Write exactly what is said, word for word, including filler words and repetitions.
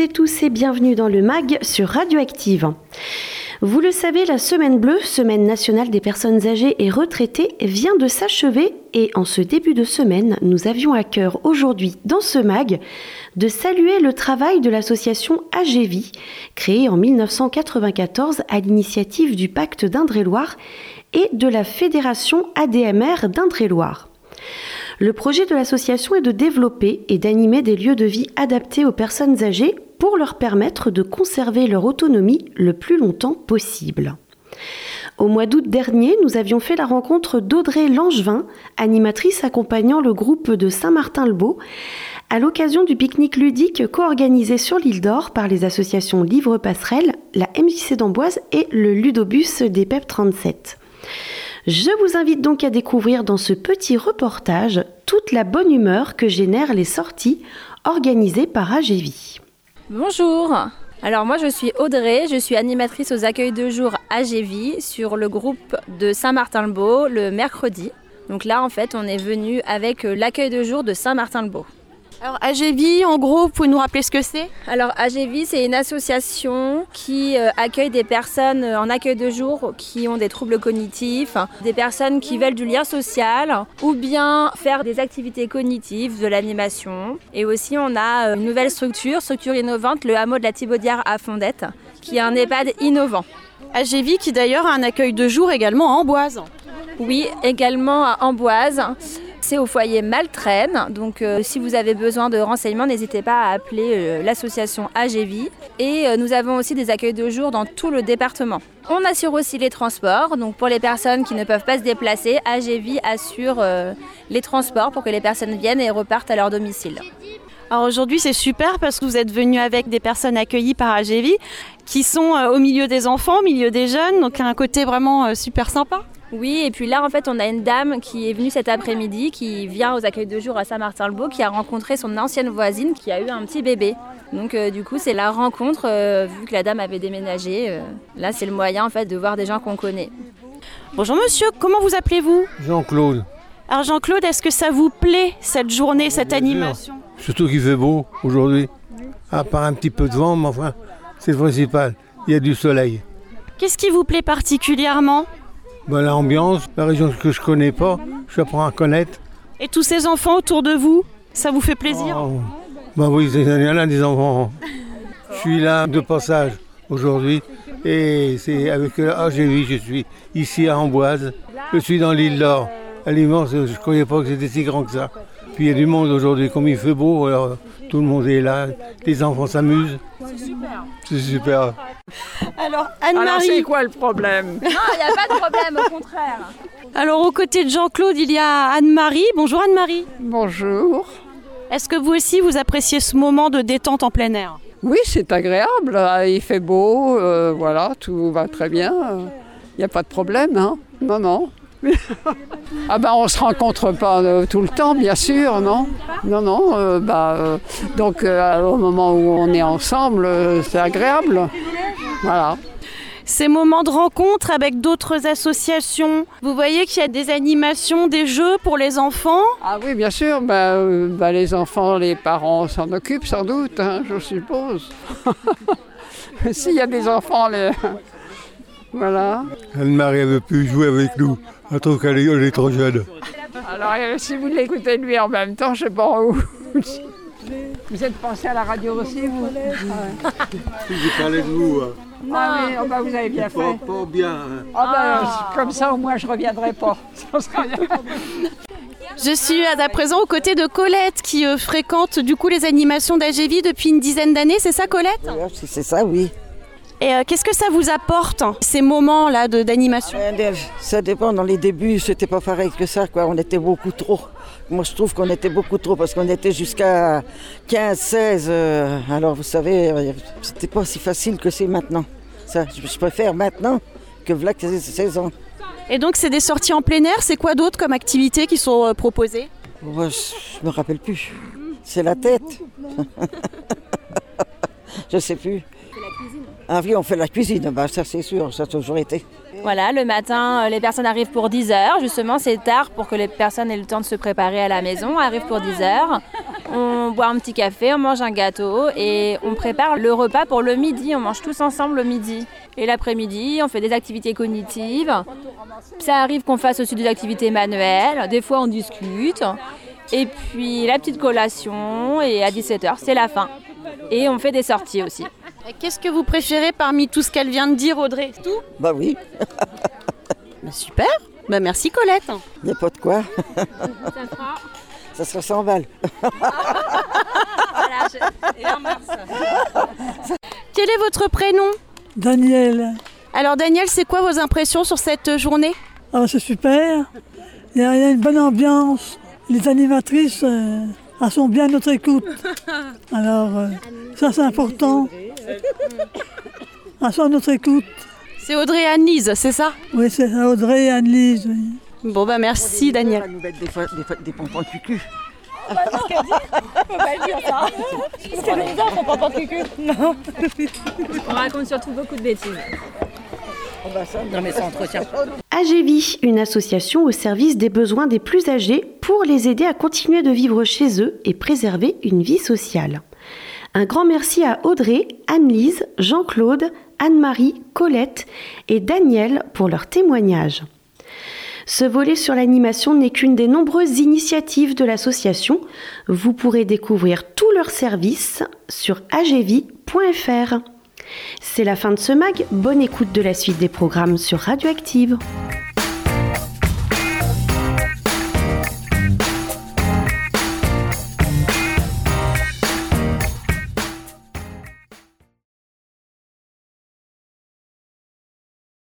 tous et bienvenue dans le M A G sur Radioactive. Vous le savez, la Semaine Bleue, Semaine nationale des personnes âgées et retraitées, vient de s'achever et en ce début de semaine, nous avions à cœur aujourd'hui dans ce M A G de saluer le travail de l'association Agévie, créée en dix-neuf cent quatre-vingt-quatorze à l'initiative du Pacte d'Indre-et-Loire et de la Fédération A D M R d'Indre-et-Loire. Le projet de l'association est de développer et d'animer des lieux de vie adaptés aux personnes âgées pour leur permettre de conserver leur autonomie le plus longtemps possible. Au mois d'août dernier, nous avions fait la rencontre d'Audrey Langevin, animatrice accompagnant le groupe de Saint-Martin-le-Beau, à l'occasion du pique-nique ludique co-organisé sur l'île d'Or par les associations Livre Passerelle, la M J C d'Amboise et le Ludobus des P E P trente-sept. Je vous invite donc à découvrir dans ce petit reportage toute la bonne humeur que génèrent les sorties organisées par Agévie. Bonjour, alors moi je suis Audrey, je suis animatrice aux accueils de jour Agévie sur le groupe de Saint-Martin-le-Beau le mercredi. Donc là en fait on est venu avec l'accueil de jour de Saint-Martin-le-Beau. Alors Agévie, en gros, vous pouvez nous rappeler ce que c'est ? Alors Agévie, c'est une association qui euh, accueille des personnes en accueil de jour qui ont des troubles cognitifs, des personnes qui veulent du lien social ou bien faire des activités cognitives, de l'animation. Et aussi on a une nouvelle structure, structure innovante, le hameau de la Thibaudière à Fondette, qui est un EHPAD innovant. Agévie qui d'ailleurs a un accueil de jour également à Amboise. Oui, également à Amboise. C'est au foyer Maltraine, donc euh, si vous avez besoin de renseignements, n'hésitez pas à appeler euh, l'association Agévie. Et euh, nous avons aussi des accueils de jour dans tout le département. On assure aussi les transports, donc pour les personnes qui ne peuvent pas se déplacer, Agévie assure euh, les transports pour que les personnes viennent et repartent à leur domicile. Alors aujourd'hui c'est super parce que vous êtes venus avec des personnes accueillies par Agévie qui sont euh, au milieu des enfants, au milieu des jeunes, donc un côté vraiment euh, super sympa. Oui, et puis là, en fait, on a une dame qui est venue cet après-midi, qui vient aux accueils de jour à Saint-Martin-le-Beau, qui a rencontré son ancienne voisine qui a eu un petit bébé. Donc, euh, du coup, c'est la rencontre, euh, vu que la dame avait déménagé. Euh, là, c'est le moyen, en fait, de voir des gens qu'on connaît. Bonjour monsieur, comment vous appelez-vous ? Jean-Claude. Alors Jean-Claude, est-ce que ça vous plaît, cette journée, cette animation ? Surtout qu'il fait beau aujourd'hui. À part un petit peu de vent, mais enfin, c'est le principal. Il y a du soleil. Qu'est-ce qui vous plaît particulièrement ? Ben, l'ambiance, la région que je connais pas, je apprends à connaître. Et tous ces enfants autour de vous, ça vous fait plaisir ? Oh, ben oui, il y en a des enfants. Je suis là de passage aujourd'hui et c'est avec Agévie, je suis ici à Amboise. Je suis dans l'île d'Or. Elle est immense, je ne croyais pas que c'était si grand que ça. Puis il y a du monde aujourd'hui, comme il fait beau, alors tout le monde est là, les enfants s'amusent. C'est super. C'est super. Alors Anne-Marie... Alors c'est quoi le problème ? Non, il n'y a pas de problème, au contraire. Alors aux côtés de Jean-Claude, il y a Anne-Marie. Bonjour Anne-Marie. Bonjour. Est-ce que vous aussi, vous appréciez ce moment de détente en plein air ? Oui, c'est agréable, il fait beau, euh, voilà, tout va très bien. Il n'y a pas de problème, hein ? Non, non. Ah ben on se rencontre pas euh, tout le temps, bien sûr, non ? Non, non, euh, bah, euh, donc euh, au moment où on est ensemble, euh, c'est agréable. Voilà. Ces moments de rencontre avec d'autres associations, vous voyez qu'il y a des animations, des jeux pour les enfants ? Ah oui, bien sûr, bah, euh, bah, les enfants, les parents s'en occupent sans doute, hein, je suppose. S'il y a des enfants, les... voilà. Anne-Marie, elle ne veut plus jouer avec nous. Elle trouve qu'elle est, elle est trop jeune. Alors, euh, si vous l'écoutez lui en même temps, je ne sais pas où. Vous êtes passé à la radio aussi, vous ? J'ai parlé de vous. Hein. Ah oui, oh bah vous avez bien pas, fait. Pas bien. Hein. Ah bah, ah. Comme ça, au moins, je ne reviendrai pas. Ça sera bien. Je suis à présent aux côtés de Colette qui euh, fréquente du coup les animations d'Agévie depuis une dizaine d'années. C'est ça, Colette ? Oui, c'est ça, oui. Et euh, qu'est-ce que ça vous apporte, ces moments-là de, d'animation ? euh, Ça dépend, dans les débuts, c'était pas pareil que ça, quoi. On était beaucoup trop. Moi, je trouve qu'on était beaucoup trop, parce qu'on était jusqu'à quinze, seize. Euh, alors, vous savez, euh, c'était pas si facile que c'est maintenant. Ça, je, je préfère maintenant que voilà que c'est seize ans. Et donc, c'est des sorties en plein air. C'est quoi d'autre comme activités qui sont euh, proposées ? Moi, je me rappelle plus. C'est la tête. Je sais plus. Ah oui, on fait la cuisine, bah, ça c'est sûr, ça a toujours été. Voilà, le matin, les personnes arrivent pour dix heures. Justement, c'est tard pour que les personnes aient le temps de se préparer à la maison. Arrivent pour dix heures. On on boit un petit café, on mange un gâteau et on prépare le repas pour le midi. On mange tous ensemble le midi. Et l'après-midi, on fait des activités cognitives. Ça arrive qu'on fasse aussi des activités manuelles. Des fois, on discute. Et puis la petite collation. Et à dix-sept heures, c'est la fin. Et on fait des sorties aussi. Et qu'est-ce que vous préférez parmi tout ce qu'elle vient de dire, Audrey ? Tout ? Bah oui, Bah, super. Bah, merci Colette. il n'y a pas de quoi. Ça fera... Ça sera cent balles. Voilà, je... et en mars. Quel est votre prénom ? Daniel, Alors Daniel, c'est quoi vos impressions sur cette journée ? ah, c'est super. Il y, a, il y a une bonne ambiance. Les animatrices, euh, elles sont bien à notre écoute. Alors, euh, ça c'est important. Elles sont à notre écoute. C'est Audrey et Anne-Lise, c'est ça ? Oui, c'est Audrey et Anne-Lise. Oui. Bon bah merci Daniel. Elle nous met des, fois, des, fois, des pompons de cucu. On raconte surtout beaucoup de bêtises. Agévie, une association au service des besoins des plus âgés pour les aider à continuer de vivre chez eux et préserver une vie sociale. Un grand merci à Audrey, Anne-Lise, Jean-Claude, Anne-Marie, Colette et Daniel pour leur témoignage. Ce volet sur l'animation n'est qu'une des nombreuses initiatives de l'association. Vous pourrez découvrir tous leurs services sur agévie point f r. C'est la fin de ce mag. Bonne écoute de la suite des programmes sur Radioactive.